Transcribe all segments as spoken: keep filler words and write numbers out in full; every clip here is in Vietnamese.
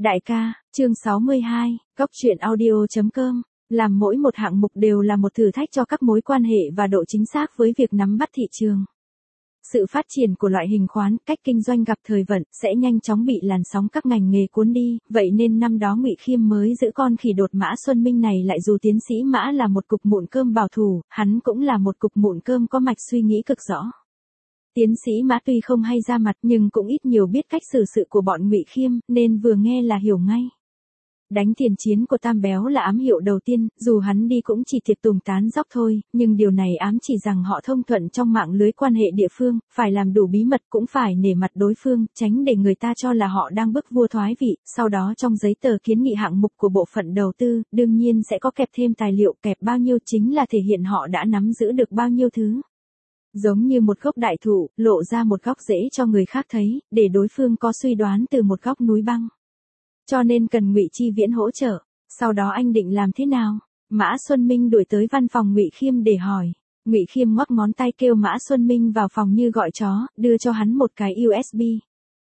Đại ca, chương sáu mươi hai, Cóc truyện audio chấm com, làm mỗi một hạng mục đều là một thử thách cho các mối quan hệ và độ chính xác với việc nắm bắt thị trường. Sự phát triển của loại hình khoán, cách kinh doanh gặp thời vận, sẽ nhanh chóng bị làn sóng các ngành nghề cuốn đi, vậy nên năm đó Ngụy Khiêm mới giữ con khỉ đột Mã Xuân Minh này lại dù tiến sĩ Mã là một cục mụn cơm bảo thủ, hắn cũng là một cục mụn cơm có mạch suy nghĩ cực rõ. Tiến sĩ Mã tuy không hay ra mặt nhưng cũng ít nhiều biết cách xử sự của bọn Ngụy Khiêm, nên vừa nghe là hiểu ngay. Đánh tiền chiến của Tam Béo là ám hiệu đầu tiên, dù hắn đi cũng chỉ tiệc tùng tán dóc thôi, nhưng điều này ám chỉ rằng họ thông thuận trong mạng lưới quan hệ địa phương, phải làm đủ bí mật cũng phải nể mặt đối phương, tránh để người ta cho là họ đang bức vua thoái vị, sau đó trong giấy tờ kiến nghị hạng mục của bộ phận đầu tư, đương nhiên sẽ có kẹp thêm tài liệu, kẹp bao nhiêu chính là thể hiện họ đã nắm giữ được bao nhiêu thứ. Giống như một gốc đại thụ, lộ ra một góc rễ cho người khác thấy, để đối phương có suy đoán từ một góc núi băng. Cho nên cần Ngụy Chi Viễn hỗ trợ. Sau đó anh định làm thế nào? Mã Xuân Minh đuổi tới văn phòng Ngụy Khiêm để hỏi. Ngụy Khiêm ngoắc ngón tay kêu Mã Xuân Minh vào phòng như gọi chó, đưa cho hắn một cái u ét bê.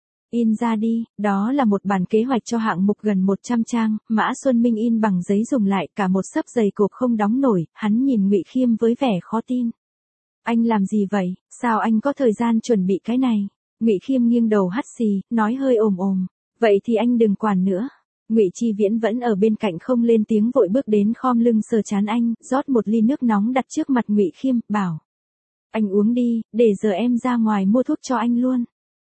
In ra đi, đó là một bản kế hoạch cho hạng mục gần một trăm trang, Mã Xuân Minh in bằng giấy dùng lại, cả một xấp dày cộp không đóng nổi, hắn nhìn Ngụy Khiêm với vẻ khó tin. Anh làm gì vậy, sao anh có thời gian chuẩn bị cái này? Ngụy Khiêm nghiêng đầu hắt xì, nói hơi ồm ồm. Vậy thì anh đừng quản nữa. Ngụy Chi Viễn vẫn ở bên cạnh không lên tiếng vội bước đến khom lưng sờ trán anh, rót một ly nước nóng đặt trước mặt Ngụy Khiêm, bảo. Anh uống đi, để giờ em ra ngoài mua thuốc cho anh luôn.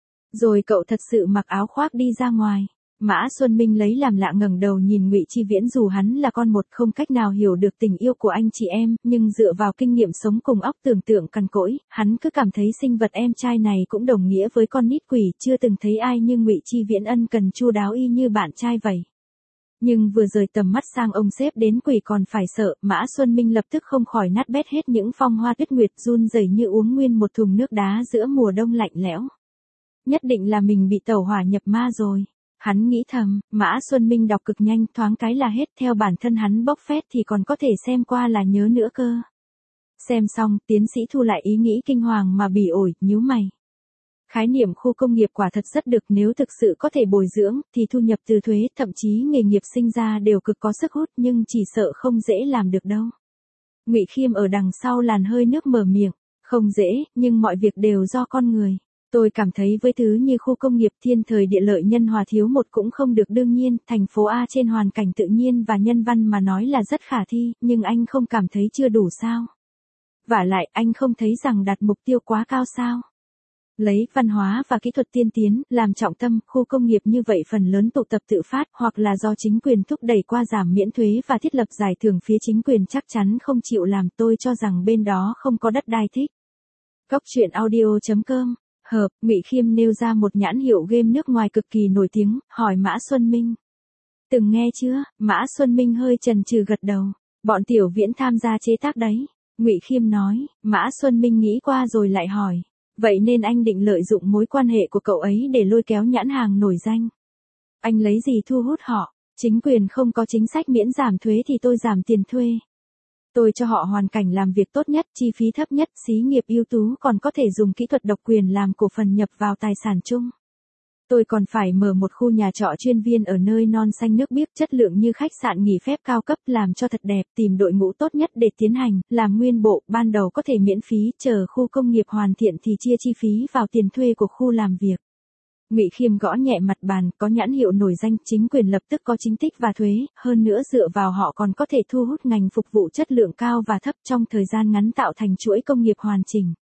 Rồi cậu thật sự mặc áo khoác đi ra ngoài. Mã Xuân Minh lấy làm lạ ngẩng đầu nhìn Ngụy Chi Viễn dù hắn là con một không cách nào hiểu được tình yêu của anh chị em, nhưng dựa vào kinh nghiệm sống cùng óc tưởng tượng cằn cỗi, hắn cứ cảm thấy sinh vật em trai này cũng đồng nghĩa với con nít quỷ, chưa từng thấy ai như Ngụy Chi Viễn ân cần chu đáo y như bạn trai vậy. Nhưng vừa rời tầm mắt sang ông sếp đến quỷ còn phải sợ, Mã Xuân Minh lập tức không khỏi nát bét hết những phong hoa tuyết nguyệt run rẩy như uống nguyên một thùng nước đá giữa mùa đông lạnh lẽo. Nhất định là mình bị tẩu hỏa nhập ma rồi. Hắn nghĩ thầm, Mã Xuân Minh đọc cực nhanh thoáng cái là hết, theo bản thân hắn bốc phét thì còn có thể xem qua là nhớ nữa cơ. Xem xong, tiến sĩ thu lại ý nghĩ kinh hoàng mà bỉ ổi, nhíu mày. Khái niệm khu công nghiệp quả thật rất được, nếu thực sự có thể bồi dưỡng, thì thu nhập từ thuế, thậm chí nghề nghiệp sinh ra đều cực có sức hút, nhưng chỉ sợ không dễ làm được đâu. Ngụy Khiêm ở đằng sau làn hơi nước mở miệng, không dễ, nhưng mọi việc đều do con người. Tôi cảm thấy với thứ như khu công nghiệp thiên thời địa lợi nhân hòa thiếu một cũng không được, đương nhiên, thành phố A trên hoàn cảnh tự nhiên và nhân văn mà nói là rất khả thi, nhưng anh không cảm thấy chưa đủ sao? Vả lại, anh không thấy rằng đặt mục tiêu quá cao sao? Lấy văn hóa và kỹ thuật tiên tiến, làm trọng tâm, khu công nghiệp như vậy phần lớn tụ tập tự phát, hoặc là do chính quyền thúc đẩy qua giảm miễn thuế và thiết lập giải thưởng, phía chính quyền chắc chắn không chịu làm, tôi cho rằng bên đó không có đất đai thích. Cóc truyện audio chấm com. Hợp, Ngụy Khiêm nêu ra một nhãn hiệu game nước ngoài cực kỳ nổi tiếng, hỏi Mã Xuân Minh. Từng nghe chưa? Mã Xuân Minh hơi chần chừ gật đầu. Bọn Tiểu Viễn tham gia chế tác đấy. Ngụy Khiêm nói. Mã Xuân Minh nghĩ qua rồi lại hỏi. Vậy nên anh định lợi dụng mối quan hệ của cậu ấy để lôi kéo nhãn hàng nổi danh. Anh lấy gì thu hút họ? Chính quyền không có chính sách miễn giảm thuế thì tôi giảm tiền thuê. Tôi cho họ hoàn cảnh làm việc tốt nhất, chi phí thấp nhất, xí nghiệp ưu tú còn có thể dùng kỹ thuật độc quyền làm cổ phần nhập vào tài sản chung. Tôi còn phải mở một khu nhà trọ chuyên viên ở nơi non xanh nước biếc, chất lượng như khách sạn nghỉ phép cao cấp, làm cho thật đẹp, tìm đội ngũ tốt nhất để tiến hành, làm nguyên bộ, ban đầu có thể miễn phí, chờ khu công nghiệp hoàn thiện thì chia chi phí vào tiền thuê của khu làm việc. Ngụy Khiêm gõ nhẹ mặt bàn, có nhãn hiệu nổi danh, chính quyền lập tức có chính tích và thuế, hơn nữa dựa vào họ còn có thể thu hút ngành phục vụ chất lượng cao và thấp, trong thời gian ngắn tạo thành chuỗi công nghiệp hoàn chỉnh.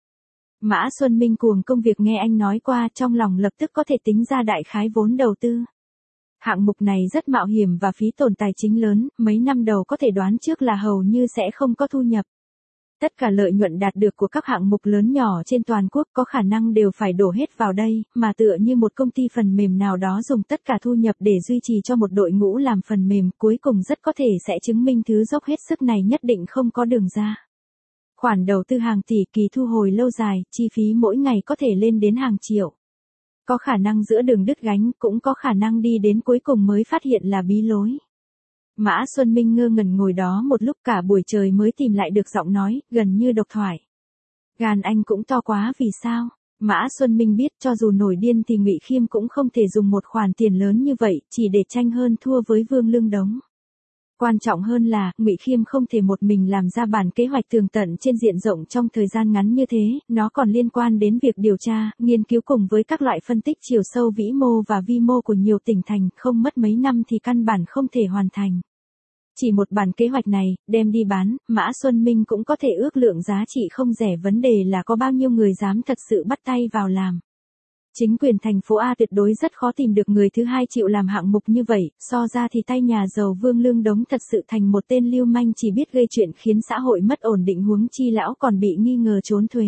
Mã Xuân Minh cuồng công việc nghe anh nói qua, trong lòng lập tức có thể tính ra đại khái vốn đầu tư. Hạng mục này rất mạo hiểm và phí tổn tài chính lớn, mấy năm đầu có thể đoán trước là hầu như sẽ không có thu nhập. Tất cả lợi nhuận đạt được của các hạng mục lớn nhỏ trên toàn quốc có khả năng đều phải đổ hết vào đây, mà tựa như một công ty phần mềm nào đó dùng tất cả thu nhập để duy trì cho một đội ngũ làm phần mềm, cuối cùng rất có thể sẽ chứng minh thứ dốc hết sức này nhất định không có đường ra. Khoản đầu tư hàng tỷ, kỳ thu hồi lâu dài, chi phí mỗi ngày có thể lên đến hàng triệu. Có khả năng giữa đường đứt gánh, cũng có khả năng đi đến cuối cùng mới phát hiện là bí lối. Mã Xuân Minh ngơ ngẩn ngồi đó một lúc, cả buổi trời mới tìm lại được giọng nói, gần như độc thoại. Gan anh cũng to quá vì sao? Mã Xuân Minh biết cho dù nổi điên thì Ngụy Khiêm cũng không thể dùng một khoản tiền lớn như vậy chỉ để tranh hơn thua với Vương Lương Đống. Quan trọng hơn là, Ngụy Khiêm không thể một mình làm ra bản kế hoạch tường tận trên diện rộng trong thời gian ngắn như thế, nó còn liên quan đến việc điều tra, nghiên cứu cùng với các loại phân tích chiều sâu vĩ mô và vi mô của nhiều tỉnh thành, không mất mấy năm thì căn bản không thể hoàn thành. Chỉ một bản kế hoạch này, đem đi bán, Mã Xuân Minh cũng có thể ước lượng giá trị không rẻ, vấn đề là có bao nhiêu người dám thật sự bắt tay vào làm. Chính quyền thành phố A tuyệt đối rất khó tìm được người thứ hai chịu làm hạng mục như vậy, so ra thì tay nhà giàu Vương Lương Đống thật sự thành một tên lưu manh chỉ biết gây chuyện khiến xã hội mất ổn định, huống chi lão còn bị nghi ngờ trốn thuế.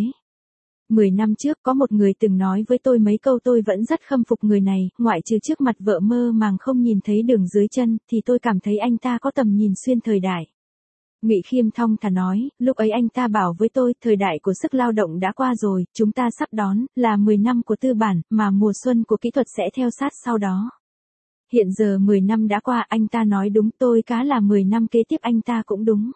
Mười năm trước có một người từng nói với tôi mấy câu tôi vẫn rất khâm phục người này, ngoại trừ trước mặt vợ mơ màng không nhìn thấy đường dưới chân, thì tôi cảm thấy anh ta có tầm nhìn xuyên thời đại. Ngụy Khiêm thong thả nói, lúc ấy anh ta bảo với tôi, thời đại của sức lao động đã qua rồi, chúng ta sắp đón, là mười năm của tư bản, mà mùa xuân của kỹ thuật sẽ theo sát sau đó. Hiện giờ mười năm đã qua, anh ta nói đúng, tôi cá là mười năm kế tiếp anh ta cũng đúng.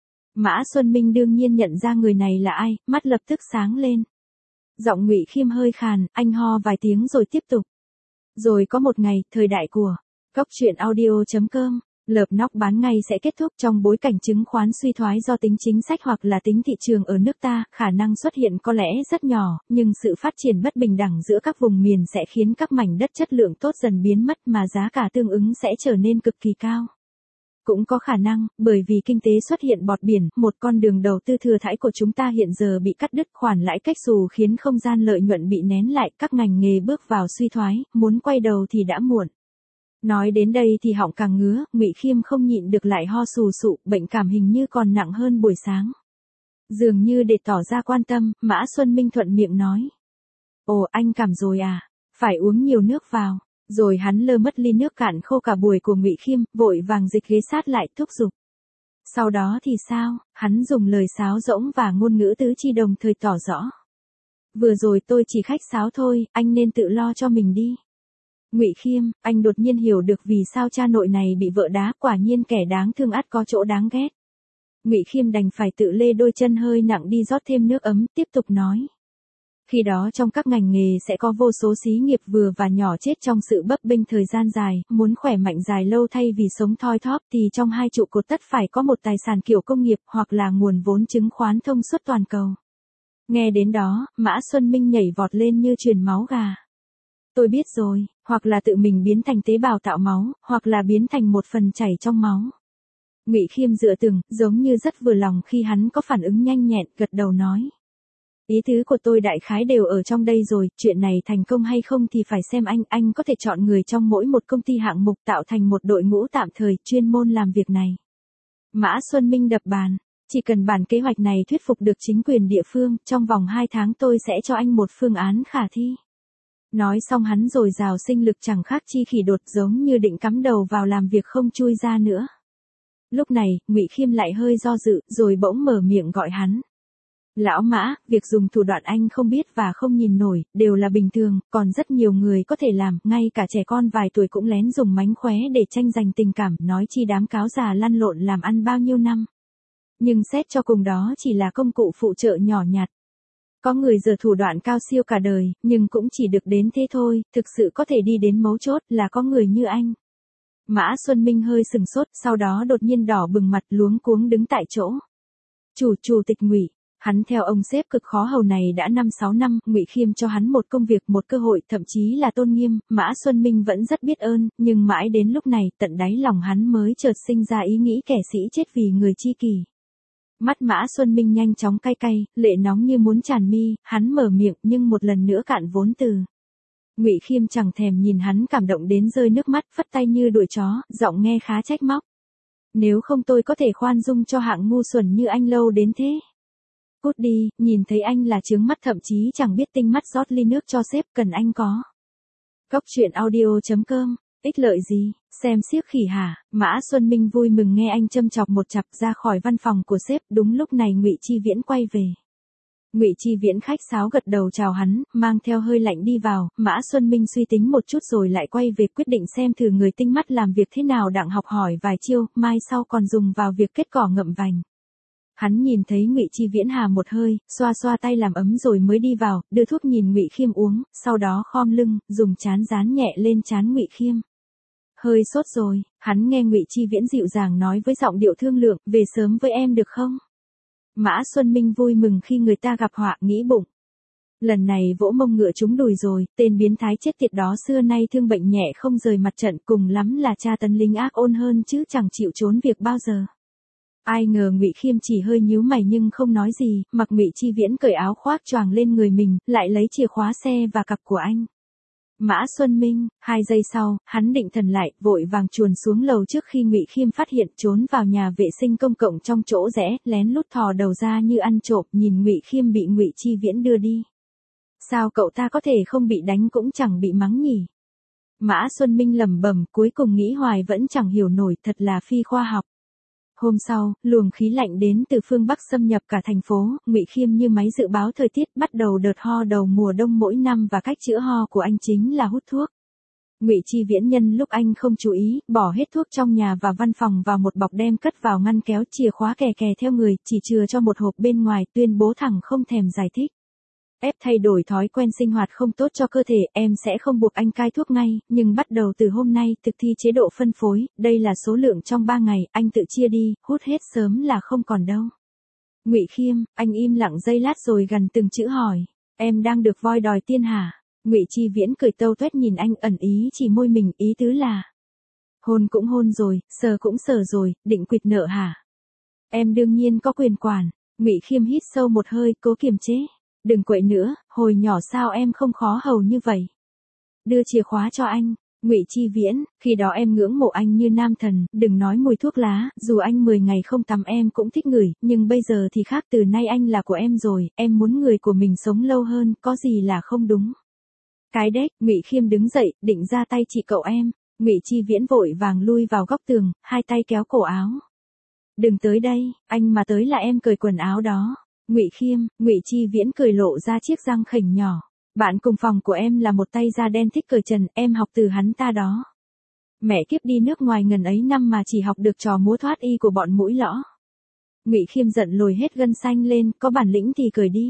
Mã Xuân Minh đương nhiên nhận ra người này là ai, mắt lập tức sáng lên. Giọng Ngụy Khiêm hơi khàn, anh ho vài tiếng rồi tiếp tục. Rồi có một ngày, thời đại của Cóc Truyện Audio chấm com, lợp nóc bán ngay sẽ kết thúc trong bối cảnh chứng khoán suy thoái do tính chính sách hoặc là tính thị trường ở nước ta, khả năng xuất hiện có lẽ rất nhỏ, nhưng sự phát triển bất bình đẳng giữa các vùng miền sẽ khiến các mảnh đất chất lượng tốt dần biến mất mà giá cả tương ứng sẽ trở nên cực kỳ cao. Cũng có khả năng, bởi vì kinh tế xuất hiện bọt biển, một con đường đầu tư thừa thãi của chúng ta hiện giờ bị cắt đứt, khoản lãi cách xù khiến không gian lợi nhuận bị nén lại, các ngành nghề bước vào suy thoái, muốn quay đầu thì đã muộn. Nói đến đây thì họng càng ngứa, Ngụy Khiêm không nhịn được lại ho sù sụ, bệnh cảm hình như còn nặng hơn buổi sáng. Dường như để tỏ ra quan tâm, Mã Xuân Minh thuận miệng nói. Ồ, anh cảm rồi à, phải uống nhiều nước vào. Rồi hắn lơ mất ly nước cạn khô cả buổi của Ngụy Khiêm, vội vàng dịch ghế sát lại thúc giục. Sau đó thì sao, hắn dùng lời sáo rỗng và ngôn ngữ tứ chi đồng thời tỏ rõ. Vừa rồi tôi chỉ khách sáo thôi, anh nên tự lo cho mình đi. Ngụy Khiêm, anh đột nhiên hiểu được vì sao cha nội này bị vợ đá, quả nhiên kẻ đáng thương ắt có chỗ đáng ghét. Ngụy Khiêm đành phải tự lê đôi chân hơi nặng đi rót thêm nước ấm, tiếp tục nói. Khi đó trong các ngành nghề sẽ có vô số xí nghiệp vừa và nhỏ chết trong sự bấp bênh thời gian dài, muốn khỏe mạnh dài lâu thay vì sống thoi thóp thì trong hai trụ cột tất phải có một tài sản kiểu công nghiệp hoặc là nguồn vốn chứng khoán thông suốt toàn cầu. Nghe đến đó, Mã Xuân Minh nhảy vọt lên như truyền máu gà. Tôi biết rồi, hoặc là tự mình biến thành tế bào tạo máu, hoặc là biến thành một phần chảy trong máu. Ngụy Khiêm dựa tường, giống như rất vừa lòng khi hắn có phản ứng nhanh nhẹn, gật đầu nói. Ý tứ của tôi đại khái đều ở trong đây rồi, chuyện này thành công hay không thì phải xem anh, anh có thể chọn người trong mỗi một công ty hạng mục tạo thành một đội ngũ tạm thời, chuyên môn làm việc này. Mã Xuân Minh đập bàn, chỉ cần bản kế hoạch này thuyết phục được chính quyền địa phương, trong vòng hai tháng tôi sẽ cho anh một phương án khả thi. Nói xong hắn rồi rào sinh lực chẳng khác chi khỉ đột, giống như định cắm đầu vào làm việc không chui ra nữa. Lúc này, Ngụy Khiêm lại hơi do dự, rồi bỗng mở miệng gọi hắn. Lão Mã, việc dùng thủ đoạn anh không biết và không nhìn nổi, đều là bình thường, còn rất nhiều người có thể làm, ngay cả trẻ con vài tuổi cũng lén dùng mánh khóe để tranh giành tình cảm, nói chi đám cáo già lăn lộn làm ăn bao nhiêu năm. Nhưng xét cho cùng đó chỉ là công cụ phụ trợ nhỏ nhặt. Có người giở thủ đoạn cao siêu cả đời, nhưng cũng chỉ được đến thế thôi, thực sự có thể đi đến mấu chốt là có người như anh. Mã Xuân Minh hơi sừng sốt, sau đó đột nhiên đỏ bừng mặt luống cuống đứng tại chỗ. Chủ chủ tịch Ngụy. Hắn theo ông sếp cực khó hầu này đã năm sáu năm, Ngụy Khiêm cho hắn một công việc, một cơ hội, thậm chí là tôn nghiêm, Mã Xuân Minh vẫn rất biết ơn, nhưng mãi đến lúc này, tận đáy lòng hắn mới chợt sinh ra ý nghĩ kẻ sĩ chết vì người chi kỷ. Mắt Mã Xuân Minh nhanh chóng cay cay, lệ nóng như muốn tràn mi, hắn mở miệng nhưng một lần nữa cạn vốn từ. Ngụy Khiêm chẳng thèm nhìn hắn cảm động đến rơi nước mắt, phất tay như đuổi chó, giọng nghe khá trách móc. Nếu không tôi có thể khoan dung cho hạng ngu xuẩn như anh lâu đến thế. Cút đi, nhìn thấy anh là trướng mắt, thậm chí chẳng biết tinh mắt rót ly nước cho sếp, cần anh có. Cóc Truyện Audio chấm com, ích lợi gì, xem xiếc khỉ hả? Mã Xuân Minh vui mừng nghe anh châm chọc một chặp ra khỏi văn phòng của sếp, đúng lúc này Ngụy Chi Viễn quay về. Ngụy Chi Viễn khách sáo gật đầu chào hắn, mang theo hơi lạnh đi vào, Mã Xuân Minh suy tính một chút rồi lại quay về quyết định xem thử người tinh mắt làm việc thế nào, đặng học hỏi vài chiêu, mai sau còn dùng vào việc kết cỏ ngậm vành. Hắn nhìn thấy Ngụy Chi Viễn hà một hơi, xoa xoa tay làm ấm rồi mới đi vào, đưa thuốc nhìn Ngụy Khiêm uống, sau đó khom lưng, dùng trán dán nhẹ lên trán Ngụy Khiêm. Hơi sốt rồi, hắn nghe Ngụy Chi Viễn dịu dàng nói với giọng điệu thương lượng, về sớm với em được không? Mã Xuân Minh vui mừng khi người ta gặp họa, nghĩ bụng. Lần này vỗ mông ngựa trúng đùi rồi, tên biến thái chết tiệt đó xưa nay thương bệnh nhẹ không rời mặt trận, cùng lắm là tra tấn lính ác ôn hơn chứ chẳng chịu trốn việc bao giờ. Ai ngờ Ngụy Khiêm chỉ hơi nhíu mày nhưng không nói gì, mặc Ngụy Chi Viễn cởi áo khoác choàng lên người mình, lại lấy chìa khóa xe và cặp của anh. Mã Xuân Minh, hai giây sau, hắn định thần lại, vội vàng chuồn xuống lầu trước khi Ngụy Khiêm phát hiện, trốn vào nhà vệ sinh công cộng trong chỗ rẽ, lén lút thò đầu ra như ăn trộm, nhìn Ngụy Khiêm bị Ngụy Chi Viễn đưa đi. Sao cậu ta có thể không bị đánh cũng chẳng bị mắng nhỉ? Mã Xuân Minh lẩm bẩm, cuối cùng nghĩ hoài vẫn chẳng hiểu nổi, thật là phi khoa học. Hôm sau, luồng khí lạnh đến từ phương Bắc xâm nhập cả thành phố, Ngụy Khiêm như máy dự báo thời tiết, bắt đầu đợt ho đầu mùa đông mỗi năm và cách chữa ho của anh chính là hút thuốc. Ngụy Chi Viễn nhân lúc anh không chú ý, bỏ hết thuốc trong nhà và văn phòng vào một bọc đem cất vào ngăn kéo, chìa khóa kè kè theo người, chỉ chừa cho một hộp bên ngoài, tuyên bố thẳng không thèm giải thích. Ép thay đổi thói quen sinh hoạt không tốt cho cơ thể, em sẽ không buộc anh cai thuốc ngay, nhưng bắt đầu từ hôm nay, thực thi chế độ phân phối, đây là số lượng trong ba ngày, anh tự chia đi, hút hết sớm là không còn đâu. Ngụy Khiêm, anh im lặng giây lát rồi gằn từng chữ hỏi, em đang được voi đòi tiên hả? Ngụy Chi Viễn cười tâu tuét nhìn anh, ẩn ý chỉ môi mình, ý tứ là hôn cũng hôn rồi, sờ cũng sờ rồi, định quỵt nợ hả? Em đương nhiên có quyền quản. Ngụy Khiêm hít sâu một hơi, cố kiềm chế. Đừng quậy nữa, hồi nhỏ sao em không khó hầu như vậy? Đưa chìa khóa cho anh. Ngụy Chi Viễn, khi đó em ngưỡng mộ anh như nam thần, đừng nói mùi thuốc lá, dù anh mười ngày không tắm em cũng thích ngửi, nhưng bây giờ thì khác, từ nay anh là của em rồi, em muốn người của mình sống lâu hơn, có gì là không đúng. Cái đếch, Ngụy Khiêm đứng dậy, định ra tay chỉ cậu em. Ngụy Chi Viễn vội vàng lui vào góc tường, hai tay kéo cổ áo. Đừng tới đây, anh mà tới là em cởi quần áo đó. Ngụy Khiêm, Ngụy Chi Viễn cười lộ ra chiếc răng khểnh nhỏ. Bạn cùng phòng của em là một tay da đen thích cởi trần, em học từ hắn ta đó. Mẹ kiếp đi nước ngoài ngần ấy năm mà chỉ học được trò múa thoát y của bọn mũi lõ. Ngụy Khiêm giận lồi hết gân xanh lên, có bản lĩnh thì cởi đi.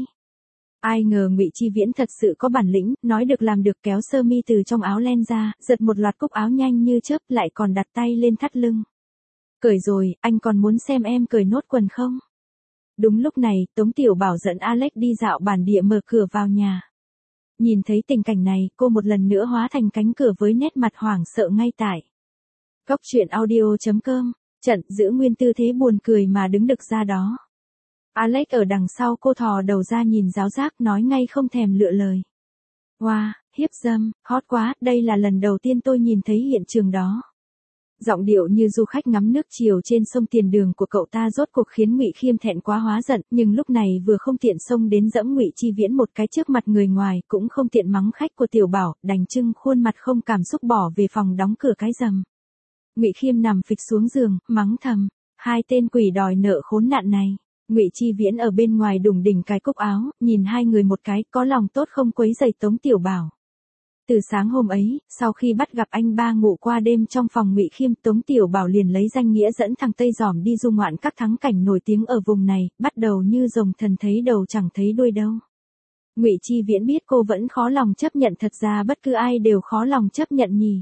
Ai ngờ Ngụy Chi Viễn thật sự có bản lĩnh, nói được làm được, kéo sơ mi từ trong áo len ra, giật một loạt cúc áo nhanh như chớp, lại còn đặt tay lên thắt lưng. Cởi rồi, anh còn muốn xem em cởi nốt quần không? Đúng lúc này, Tống Tiểu Bảo dẫn Alex đi dạo bản địa mở cửa vào nhà. Nhìn thấy tình cảnh này, cô một lần nữa hóa thành cánh cửa với nét mặt hoảng sợ ngay tại. Cốc truyện audio chấm com, trận giữ nguyên tư thế buồn cười mà đứng đực ra đó. Alex ở đằng sau cô thò đầu ra nhìn giáo giác, nói ngay không thèm lựa lời. Wow, hiếp dâm, hot quá, đây là lần đầu tiên tôi nhìn thấy hiện trường đó. Giọng điệu như du khách ngắm nước chiều trên sông tiền đường của cậu ta rốt cuộc khiến Ngụy Khiêm thẹn quá hóa giận, nhưng lúc này vừa không tiện xông đến dẫm Ngụy Chi Viễn một cái trước mặt người ngoài, cũng không tiện mắng khách của Tiểu Bảo, đành trưng khuôn mặt không cảm xúc bỏ về phòng đóng cửa cái rầm. Ngụy Khiêm nằm phịch xuống giường, mắng thầm, hai tên quỷ đòi nợ khốn nạn này. Ngụy Chi Viễn ở bên ngoài đùng đỉnh cái cúc áo, nhìn hai người một cái, có lòng tốt không quấy rầy Tống Tiểu Bảo. Từ sáng hôm ấy, sau khi bắt gặp anh ba ngủ qua đêm trong phòng Ngụy Khiêm, Tống Tiểu Bảo liền lấy danh nghĩa dẫn thằng Tây Giòm đi du ngoạn các thắng cảnh nổi tiếng ở vùng này, bắt đầu như rồng thần thấy đầu chẳng thấy đuôi đâu. Ngụy Chi Viễn biết cô vẫn khó lòng chấp nhận, thật ra bất cứ ai đều khó lòng chấp nhận nhỉ.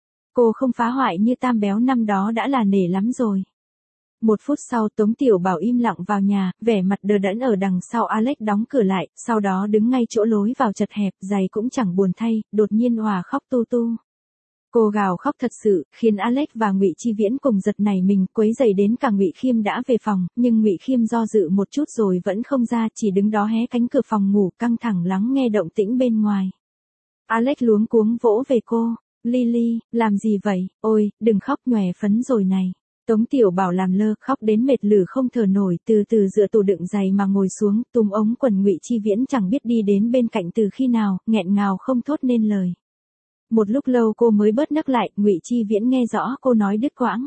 Cô không phá hoại như Tam Béo năm đó đã là nể lắm rồi. Một phút sau Tống Tiểu Bảo im lặng vào nhà, vẻ mặt đờ đẫn ở đằng sau Alex đóng cửa lại, sau đó đứng ngay chỗ lối vào chật hẹp, giày cũng chẳng buồn thay, đột nhiên òa khóc tu tu. Cô gào khóc thật sự, khiến Alex và Ngụy Chi Viễn cùng giật nảy mình, quấy rầy đến cả Ngụy Khiêm đã về phòng, nhưng Ngụy Khiêm do dự một chút rồi vẫn không ra, chỉ đứng đó hé cánh cửa phòng ngủ, căng thẳng lắng nghe động tĩnh bên ngoài. Alex luống cuống vỗ về cô, Lily, làm gì vậy, ôi, đừng khóc nhòe phấn rồi này. Tống Tiểu Bảo làm lơ, khóc đến mệt lử không thở nổi, từ từ dựa tủ đựng giày mà ngồi xuống, túm ống quần Ngụy Chi Viễn chẳng biết đi đến bên cạnh từ khi nào, nghẹn ngào không thốt nên lời. Một lúc lâu cô mới bớt nấc lại, Ngụy Chi Viễn nghe rõ cô nói đứt quãng.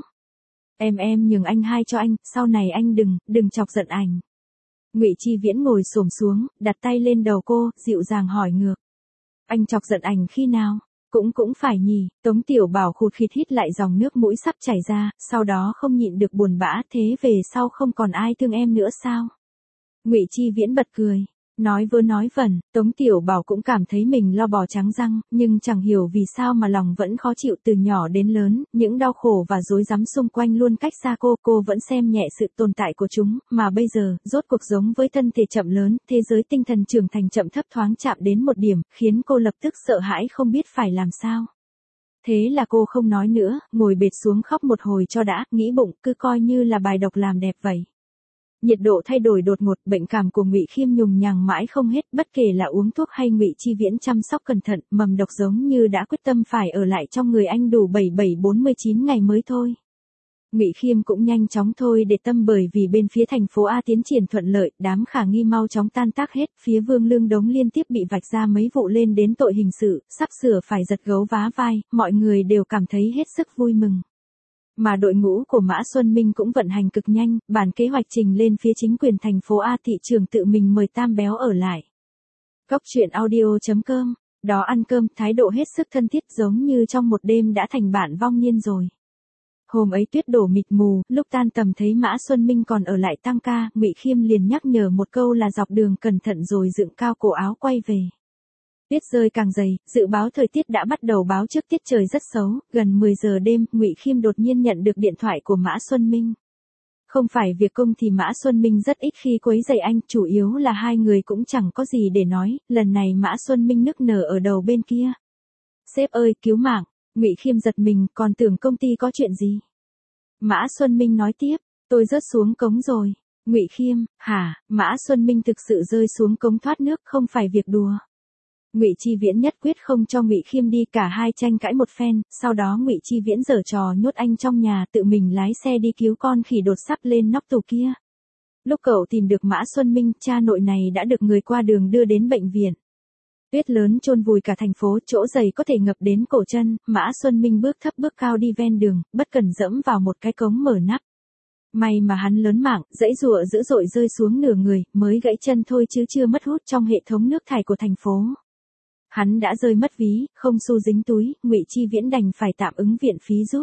Em em nhường anh hai cho anh, sau này anh đừng, đừng chọc giận anh. Ngụy Chi Viễn ngồi xổm xuống, đặt tay lên đầu cô, dịu dàng hỏi ngược. Anh chọc giận anh khi nào? Cũng cũng phải nhỉ, Tống Tiểu Bảo khụt khịt hít lại dòng nước mũi sắp chảy ra, sau đó không nhịn được buồn bã, thế về sau không còn ai thương em nữa sao? Ngụy Chi Viễn bật cười. Nói vớ nói vẩn, Tống Tiểu Bảo cũng cảm thấy mình lo bò trắng răng, nhưng chẳng hiểu vì sao mà lòng vẫn khó chịu từ nhỏ đến lớn, những đau khổ và rối rắm xung quanh luôn cách xa cô, cô vẫn xem nhẹ sự tồn tại của chúng, mà bây giờ, rốt cuộc giống với thân thể chậm lớn, thế giới tinh thần trưởng thành chậm thấp thoáng chạm đến một điểm, khiến cô lập tức sợ hãi không biết phải làm sao. Thế là cô không nói nữa, ngồi bệt xuống khóc một hồi cho đã, nghĩ bụng, cứ coi như là bài độc làm đẹp vậy. Nhiệt độ thay đổi đột ngột, bệnh cảm của Ngụy Khiêm nhùng nhằng mãi không hết, bất kể là uống thuốc hay Ngụy Chi Viễn chăm sóc cẩn thận, mầm độc giống như đã quyết tâm phải ở lại trong người anh đủ bảy bảy bốn mươi chín ngày mới thôi. Ngụy Khiêm cũng nhanh chóng thôi để tâm, bởi vì bên phía thành phố A tiến triển thuận lợi, đám khả nghi mau chóng tan tác hết, phía Vương Lương Đống liên tiếp bị vạch ra mấy vụ lên đến tội hình sự, sắp sửa phải giật gấu vá vai, mọi người đều cảm thấy hết sức vui mừng. Mà đội ngũ của Mã Xuân Minh cũng vận hành cực nhanh, bản kế hoạch trình lên phía chính quyền thành phố A, thị trưởng tự mình mời Tam Béo ở lại. Cốc truyện audio chấm com, đó ăn cơm, thái độ hết sức thân thiết giống như trong một đêm đã thành bạn vong niên rồi. Hôm ấy tuyết đổ mịt mù, lúc tan tầm thấy Mã Xuân Minh còn ở lại tăng ca, Ngụy Khiêm liền nhắc nhở một câu là dọc đường cẩn thận rồi dựng cao cổ áo quay về. Tuyết rơi càng dày, dự báo thời tiết đã bắt đầu báo trước tiết trời rất xấu, gần mười giờ đêm, Ngụy Khiêm đột nhiên nhận được điện thoại của Mã Xuân Minh. Không phải việc công thì Mã Xuân Minh rất ít khi quấy rầy anh, chủ yếu là hai người cũng chẳng có gì để nói, lần này Mã Xuân Minh nức nở ở đầu bên kia. Sếp ơi, cứu mạng, Ngụy Khiêm giật mình, còn tưởng công ty có chuyện gì. Mã Xuân Minh nói tiếp, tôi rớt xuống cống rồi. Ngụy Khiêm, hả, Mã Xuân Minh thực sự rơi xuống cống thoát nước, không phải việc đùa. Ngụy Chi Viễn nhất quyết không cho Ngụy Khiêm đi, cả hai tranh cãi một phen, sau đó Ngụy Chi Viễn giở trò nhốt anh trong nhà, tự mình lái xe đi cứu con khỉ đột sắp lên nóc tù kia. Lúc cậu tìm được Mã Xuân Minh, cha nội này đã được người qua đường đưa đến bệnh viện. Tuyết lớn chôn vùi cả thành phố, chỗ giày có thể ngập đến cổ chân, Mã Xuân Minh bước thấp bước cao đi ven đường, bất cần dẫm vào một cái cống mở nắp. May mà hắn lớn mạng, dãy giụa dữ dội rơi xuống nửa người, mới gãy chân thôi chứ chưa mất hút trong hệ thống nước thải của thành phố. Hắn đã rơi mất ví, không xu dính túi, Ngụy Chi Viễn đành phải tạm ứng viện phí giúp.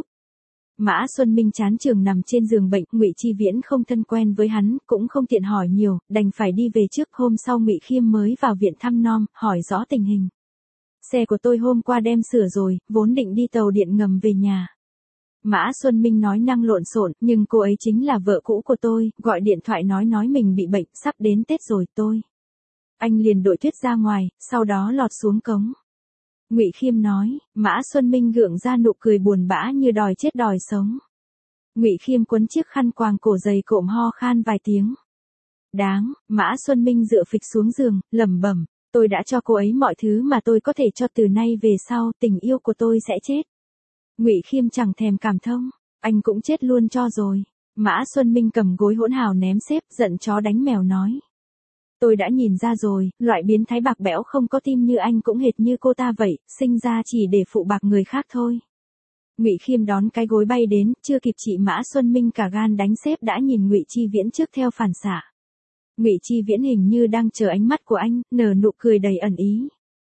Mã Xuân Minh chán trường nằm trên giường bệnh, Ngụy Chi Viễn không thân quen với hắn, cũng không tiện hỏi nhiều, đành phải đi về trước. Hôm sau Ngụy Khiêm mới vào viện thăm nom, hỏi rõ tình hình. Xe của tôi hôm qua đem sửa rồi, vốn định đi tàu điện ngầm về nhà. Mã Xuân Minh nói năng lộn xộn, nhưng cô ấy chính là vợ cũ của tôi, gọi điện thoại nói nói mình bị bệnh, sắp đến Tết rồi tôi. Anh liền đội Tuyết ra ngoài, sau đó lọt xuống cống. Ngụy Khiêm nói, Mã Xuân Minh gượng ra nụ cười buồn bã như đòi chết đòi sống. Ngụy Khiêm quấn chiếc khăn quàng cổ dày cộm ho khan vài tiếng. Đáng, Mã Xuân Minh dựa phịch xuống giường, lẩm bẩm, tôi đã cho cô ấy mọi thứ mà tôi có thể cho, từ nay về sau, tình yêu của tôi sẽ chết. Ngụy Khiêm chẳng thèm cảm thông, anh cũng chết luôn cho rồi. Mã Xuân Minh cầm gối hỗn hào ném xếp, giận chó đánh mèo nói. Tôi đã nhìn ra rồi, loại biến thái bạc bẽo không có tim như anh cũng hệt như cô ta vậy, sinh ra chỉ để phụ bạc người khác thôi. Ngụy Khiêm đón cái gối bay đến, chưa kịp chị Mã Xuân Minh cả gan đánh xếp đã nhìn Ngụy Chi Viễn trước theo phản xạ. Ngụy Chi Viễn hình như đang chờ ánh mắt của anh, nở nụ cười đầy ẩn ý.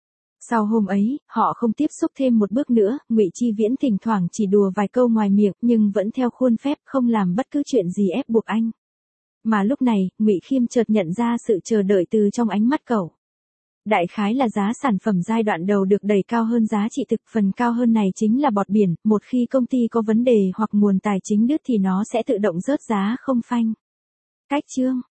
Sau hôm ấy, họ không tiếp xúc thêm một bước nữa, Ngụy Chi Viễn thỉnh thoảng chỉ đùa vài câu ngoài miệng, nhưng vẫn theo khuôn phép không làm bất cứ chuyện gì ép buộc anh. Mà lúc này, Ngụy Khiêm chợt nhận ra sự chờ đợi từ trong ánh mắt cậu. Đại khái là giá sản phẩm giai đoạn đầu được đẩy cao hơn giá trị thực, phần cao hơn này chính là bọt biển, một khi công ty có vấn đề hoặc nguồn tài chính đứt thì nó sẽ tự động rớt giá không phanh. Cách chương